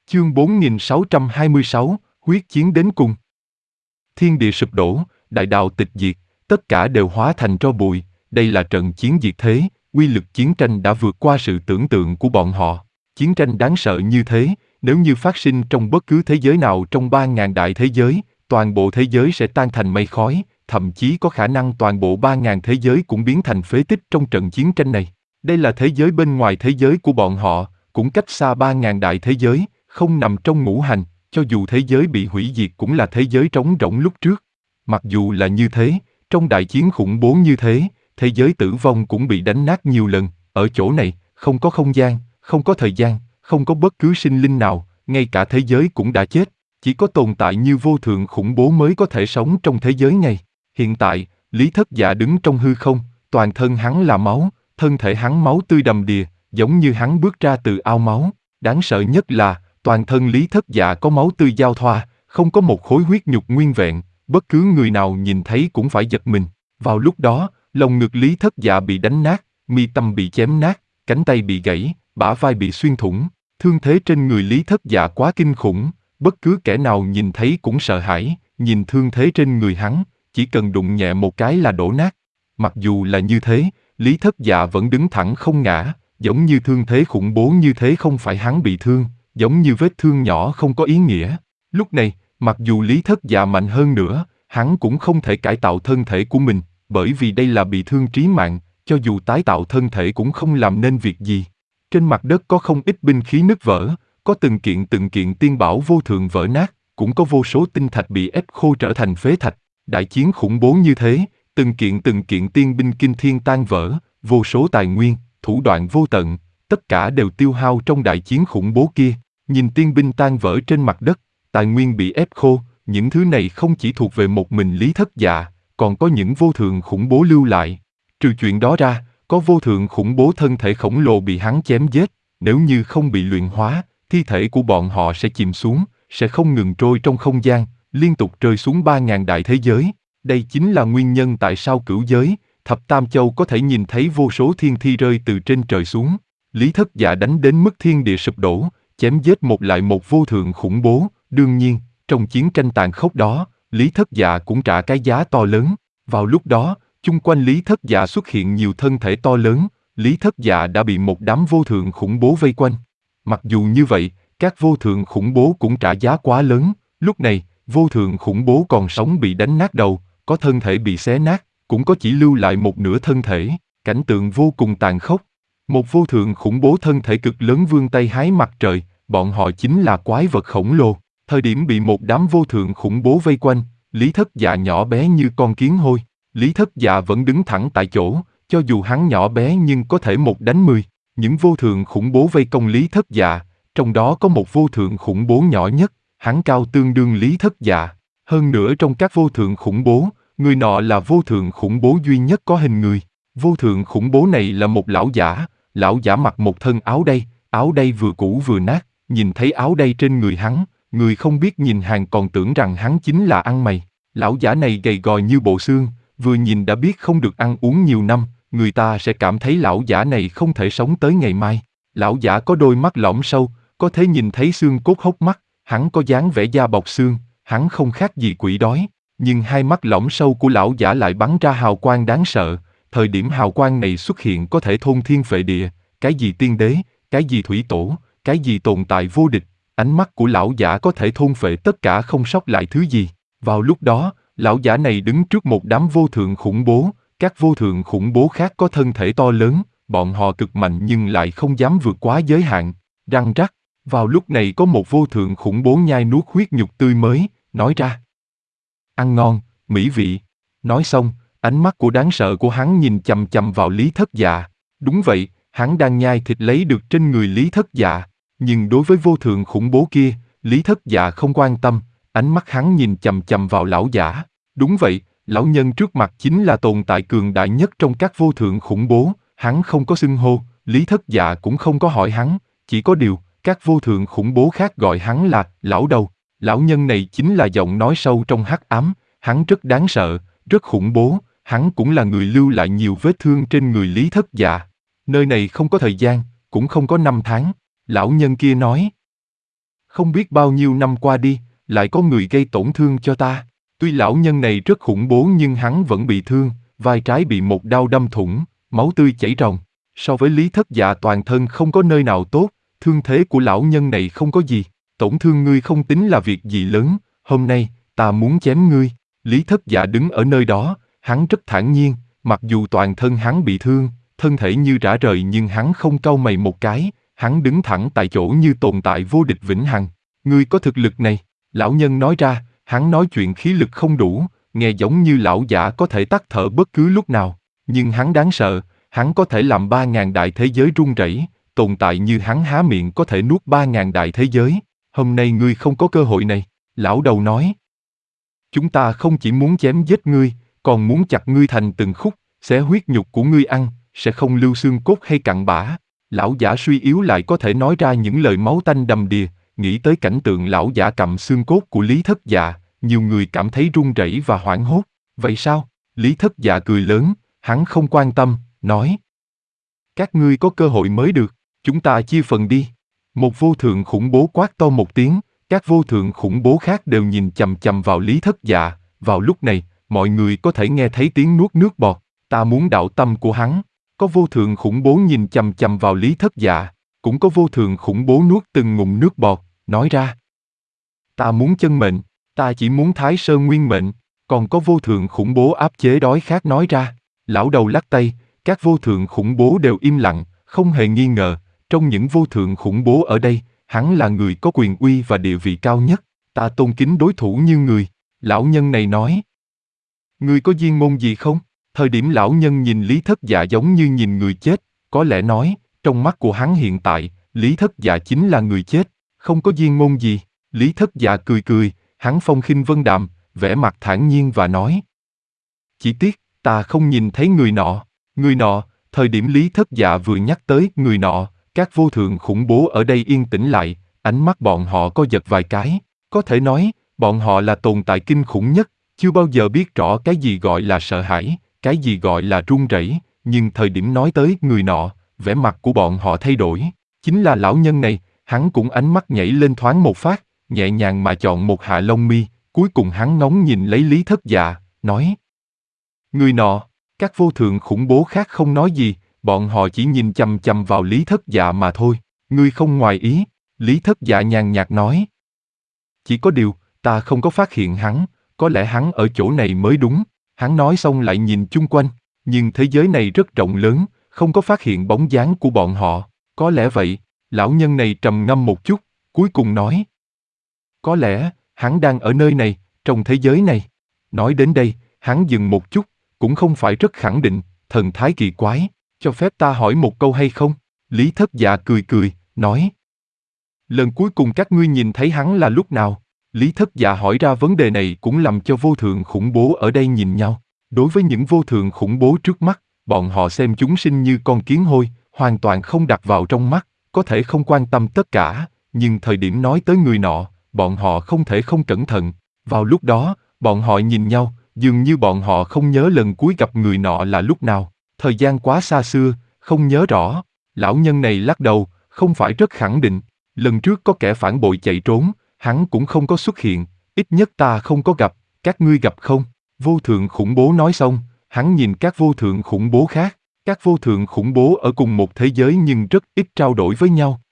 Chương 4626, huyết chiến đến cùng. Thiên địa sụp đổ, đại đạo tịch diệt, tất cả đều hóa thành tro bụi, đây là trận chiến diệt thế, uy lực chiến tranh đã vượt qua sự tưởng tượng của bọn họ. Chiến tranh đáng sợ như thế, nếu như phát sinh trong bất cứ thế giới nào trong 3.000 đại thế giới, toàn bộ thế giới sẽ tan thành mây khói, thậm chí có khả năng toàn bộ 3.000 thế giới cũng biến thành phế tích trong trận chiến tranh này. Đây là thế giới bên ngoài thế giới của bọn họ, cũng cách xa 3.000 đại thế giới, không nằm trong ngũ hành, cho dù thế giới bị hủy diệt cũng là thế giới trống rỗng lúc trước. Mặc dù là như thế, trong đại chiến khủng bố như thế, thế giới tử vong cũng bị đánh nát nhiều lần, ở chỗ này, không có không gian, không có thời gian, không có bất cứ sinh linh nào, ngay cả thế giới cũng đã chết, chỉ có tồn tại như vô thượng khủng bố mới có thể sống trong thế giới này. Hiện tại, Lý Thất Dạ đứng trong hư không, toàn thân hắn là máu, thân thể hắn máu tươi đầm đìa, giống như hắn bước ra từ ao máu. Đáng sợ nhất là, toàn thân Lý Thất Dạ có máu tươi giao thoa, không có một khối huyết nhục nguyên vẹn, bất cứ người nào nhìn thấy cũng phải giật mình. Vào lúc đó, lồng ngực Lý Thất Dạ bị đánh nát, mi tâm bị chém nát, cánh tay bị gãy, bả vai bị xuyên thủng. Thương thế trên người Lý Thất Dạ quá kinh khủng, bất cứ kẻ nào nhìn thấy cũng sợ hãi, nhìn thương thế trên người hắn, chỉ cần đụng nhẹ một cái là đổ nát. Mặc dù là như thế, Lý Thất Dạ vẫn đứng thẳng không ngã, giống như thương thế khủng bố như thế không phải hắn bị thương, giống như vết thương nhỏ không có ý nghĩa. Lúc này, mặc dù Lý Thất Dạ mạnh hơn nữa, hắn cũng không thể cải tạo thân thể của mình, bởi vì đây là bị thương trí mạng, cho dù tái tạo thân thể cũng không làm nên việc gì. Trên mặt đất có không ít binh khí nứt vỡ, có từng kiện tiên bảo vô thượng vỡ nát, cũng có vô số tinh thạch bị ép khô trở thành phế thạch. Đại chiến khủng bố như thế, từng kiện tiên binh kinh thiên tan vỡ, vô số tài nguyên, thủ đoạn vô tận, tất cả đều tiêu hao trong đại chiến khủng bố kia. Nhìn tiên binh tan vỡ trên mặt đất, tài nguyên bị ép khô, những thứ này không chỉ thuộc về một mình Lý Thất Dạ, còn có những vô thượng khủng bố lưu lại. Trừ chuyện đó ra, có vô thượng khủng bố thân thể khổng lồ bị hắn chém giết, nếu như không bị luyện hóa, thi thể của bọn họ sẽ chìm xuống, sẽ không ngừng trôi trong không gian, liên tục rơi xuống 3.000 đại thế giới. Đây chính là nguyên nhân tại sao cửu giới, thập tam châu có thể nhìn thấy vô số thiên thi rơi từ trên trời xuống. Lý Thất Dạ đánh đến mức thiên địa sụp đổ, chém giết một lại một vô thượng khủng bố. Đương nhiên, trong chiến tranh tàn khốc đó, Lý Thất Dạ cũng trả cái giá to lớn. Vào lúc đó, chung quanh Lý Thất Dạ xuất hiện nhiều thân thể to lớn, Lý Thất Dạ đã bị một đám vô thượng khủng bố vây quanh. Mặc dù như vậy, các vô thượng khủng bố cũng trả giá quá lớn. Lúc này, vô thượng khủng bố còn sống bị đánh nát đầu, có thân thể bị xé nát, cũng có chỉ lưu lại một nửa thân thể. Cảnh tượng vô cùng tàn khốc. Một vô thượng khủng bố thân thể cực lớn vươn tay hái mặt trời, bọn họ chính là quái vật khổng lồ. Thời điểm bị một đám vô thượng khủng bố vây quanh, Lý Thất Dạ nhỏ bé như con kiến hôi. Lý Thất Dạ vẫn đứng thẳng tại chỗ, cho dù hắn nhỏ bé nhưng có thể một đánh 10. Những vô thượng khủng bố vây công Lý Thất Dạ, trong đó có một vô thượng khủng bố nhỏ nhất, hắn cao tương đương Lý Thất Dạ. Hơn nữa trong các vô thượng khủng bố, người nọ là vô thượng khủng bố duy nhất có hình người. Vô thượng khủng bố này là một lão giả mặc một thân áo đay vừa cũ vừa nát, nhìn thấy áo đay trên người hắn, người không biết nhìn hàng còn tưởng rằng hắn chính là ăn mày. Lão giả này gầy gò như bộ xương, vừa nhìn đã biết không được ăn uống nhiều năm, người ta sẽ cảm thấy lão giả này không thể sống tới ngày mai. Lão giả có đôi mắt lõm sâu, có thể nhìn thấy xương cốt hốc mắt, hắn có dáng vẻ da bọc xương, hắn không khác gì quỷ đói, nhưng hai mắt lõm sâu của lão giả lại bắn ra hào quang đáng sợ. Thời điểm hào quang này xuất hiện có thể thôn thiên phệ địa, cái gì tiên đế, cái gì thủy tổ, cái gì tồn tại vô địch, ánh mắt của lão giả có thể thôn phệ tất cả không sót lại thứ gì. Vào lúc đó, lão giả này đứng trước một đám vô thượng khủng bố, các vô thượng khủng bố khác có thân thể to lớn, bọn họ cực mạnh nhưng lại không dám vượt quá giới hạn. Răng rắc, vào lúc này có một vô thượng khủng bố nhai nuốt huyết nhục tươi mới, nói ra: ăn ngon, mỹ vị. Nói xong, ánh mắt của đáng sợ của hắn nhìn chằm chằm vào Lý Thất Dạ. Đúng vậy, hắn đang nhai thịt lấy được trên người Lý Thất Dạ. Nhưng đối với vô thượng khủng bố kia, Lý Thất Dạ không quan tâm, ánh mắt hắn nhìn chằm chằm vào lão giả. Đúng vậy, lão nhân trước mặt chính là tồn tại cường đại nhất trong các vô thượng khủng bố, hắn không có xưng hô, Lý Thất Dạ cũng không có hỏi hắn, chỉ có điều, các vô thượng khủng bố khác gọi hắn là lão đầu. Lão nhân này chính là giọng nói sâu trong hắc ám, hắn rất đáng sợ, rất khủng bố, hắn cũng là người lưu lại nhiều vết thương trên người Lý Thất Dạ. Nơi này không có thời gian, cũng không có năm tháng, lão nhân kia nói. Không biết bao nhiêu năm qua đi, lại có người gây tổn thương cho ta. Tuy lão nhân này rất khủng bố nhưng hắn vẫn bị thương, vai trái bị một đao đâm thủng, máu tươi chảy ròng. So với Lý Thất Dạ toàn thân không có nơi nào tốt, thương thế của lão nhân này không có gì. Tổn thương ngươi không tính là việc gì lớn, hôm nay, ta muốn chém ngươi. Lý Thất Dạ đứng ở nơi đó, hắn rất thản nhiên, mặc dù toàn thân hắn bị thương, thân thể như rã rời nhưng hắn không cau mày một cái, hắn đứng thẳng tại chỗ như tồn tại vô địch vĩnh hằng. Ngươi có thực lực này, lão nhân nói ra, hắn nói chuyện khí lực không đủ, nghe giống như lão giả có thể tắt thở bất cứ lúc nào, nhưng hắn đáng sợ, hắn có thể làm 3.000 đại thế giới rung rẩy, tồn tại như hắn há miệng có thể nuốt 3.000 đại thế giới. Hôm nay ngươi không có cơ hội này, lão đầu nói. Chúng ta không chỉ muốn chém giết ngươi, còn muốn chặt ngươi thành từng khúc, xé huyết nhục của ngươi ăn, sẽ không lưu xương cốt hay cặn bã. Lão giả suy yếu lại có thể nói ra những lời máu tanh đầm đìa, nghĩ tới cảnh tượng lão giả cầm xương cốt của Lý Thất Dạ, nhiều người cảm thấy run rẩy và hoảng hốt. Vậy sao? Lý Thất Dạ cười lớn, hắn không quan tâm, nói. Các ngươi có cơ hội mới được, chúng ta chia phần đi. Một vô thượng khủng bố quát to một tiếng, các vô thượng khủng bố khác đều nhìn chằm chằm vào Lý Thất Dạ. Vào lúc này, mọi người có thể nghe thấy tiếng nuốt nước bọt. Ta muốn đạo tâm của hắn. Có vô thượng khủng bố nhìn chằm chằm vào Lý Thất Dạ, cũng có vô thượng khủng bố nuốt từng ngụm nước bọt, nói ra. Ta muốn chân mệnh, ta chỉ muốn Thái Sơn nguyên mệnh, còn có vô thượng khủng bố áp chế đói khát nói ra. Lão đầu lắc tay, các vô thượng khủng bố đều im lặng, không hề nghi ngờ, trong những vô thượng khủng bố ở đây, hắn là người có quyền uy và địa vị cao nhất, ta tôn kính đối thủ như người. Lão nhân này nói. Ngươi có duyên môn gì không? Thời điểm lão nhân nhìn Lý Thất Dạ giống như nhìn người chết, có lẽ nói, trong mắt của hắn hiện tại, Lý Thất Dạ chính là người chết, không có duyên môn gì. Lý Thất Dạ cười cười, hắn phong khinh vân đạm, vẻ mặt thản nhiên và nói. Chỉ tiếc, ta không nhìn thấy người nọ. Người nọ, thời điểm Lý Thất Dạ vừa nhắc tới người nọ, các vô thượng khủng bố ở đây yên tĩnh lại, ánh mắt bọn họ co giật vài cái. Có thể nói, bọn họ là tồn tại kinh khủng nhất, chưa bao giờ biết rõ cái gì gọi là sợ hãi, cái gì gọi là run rẩy, nhưng thời điểm nói tới người nọ, vẻ mặt của bọn họ thay đổi. Chính là lão nhân này, hắn cũng ánh mắt nhảy lên thoáng một phát, nhẹ nhàng mà chọn một hạ lông mi, cuối cùng hắn ngóng nhìn lấy Lý Thất Dạ, nói. Người nọ, các vô thượng khủng bố khác không nói gì, bọn họ chỉ nhìn chằm chằm vào Lý Thất Dạ mà thôi. Ngươi không ngoài ý, Lý Thất Dạ nhàn nhạt nói. Chỉ có điều, ta không có phát hiện hắn, có lẽ hắn ở chỗ này mới đúng. Hắn nói xong lại nhìn chung quanh, nhưng thế giới này rất rộng lớn, không có phát hiện bóng dáng của bọn họ. Có lẽ vậy, lão nhân này trầm ngâm một chút, cuối cùng nói. Có lẽ, hắn đang ở nơi này, trong thế giới này. Nói đến đây, hắn dừng một chút, cũng không phải rất khẳng định, thần thái kỳ quái. Cho phép ta hỏi một câu hay không? Lý Thất Dạ cười cười, nói. Lần cuối cùng các ngươi nhìn thấy hắn là lúc nào? Lý Thất Dạ hỏi ra vấn đề này cũng làm cho vô thượng khủng bố ở đây nhìn nhau. Đối với những vô thượng khủng bố trước mắt, bọn họ xem chúng sinh như con kiến hôi, hoàn toàn không đặt vào trong mắt, có thể không quan tâm tất cả, nhưng thời điểm nói tới người nọ, bọn họ không thể không cẩn thận. Vào lúc đó, bọn họ nhìn nhau, dường như bọn họ không nhớ lần cuối gặp người nọ là lúc nào. Thời gian quá xa xưa, không nhớ rõ. Lão nhân này lắc đầu, không phải rất khẳng định. Lần trước có kẻ phản bội chạy trốn, hắn cũng không có xuất hiện, ít nhất ta không có gặp, các ngươi gặp không? Vô thượng khủng bố nói xong, hắn nhìn các vô thượng khủng bố khác. Các vô thượng khủng bố ở cùng một thế giới nhưng rất ít trao đổi với nhau.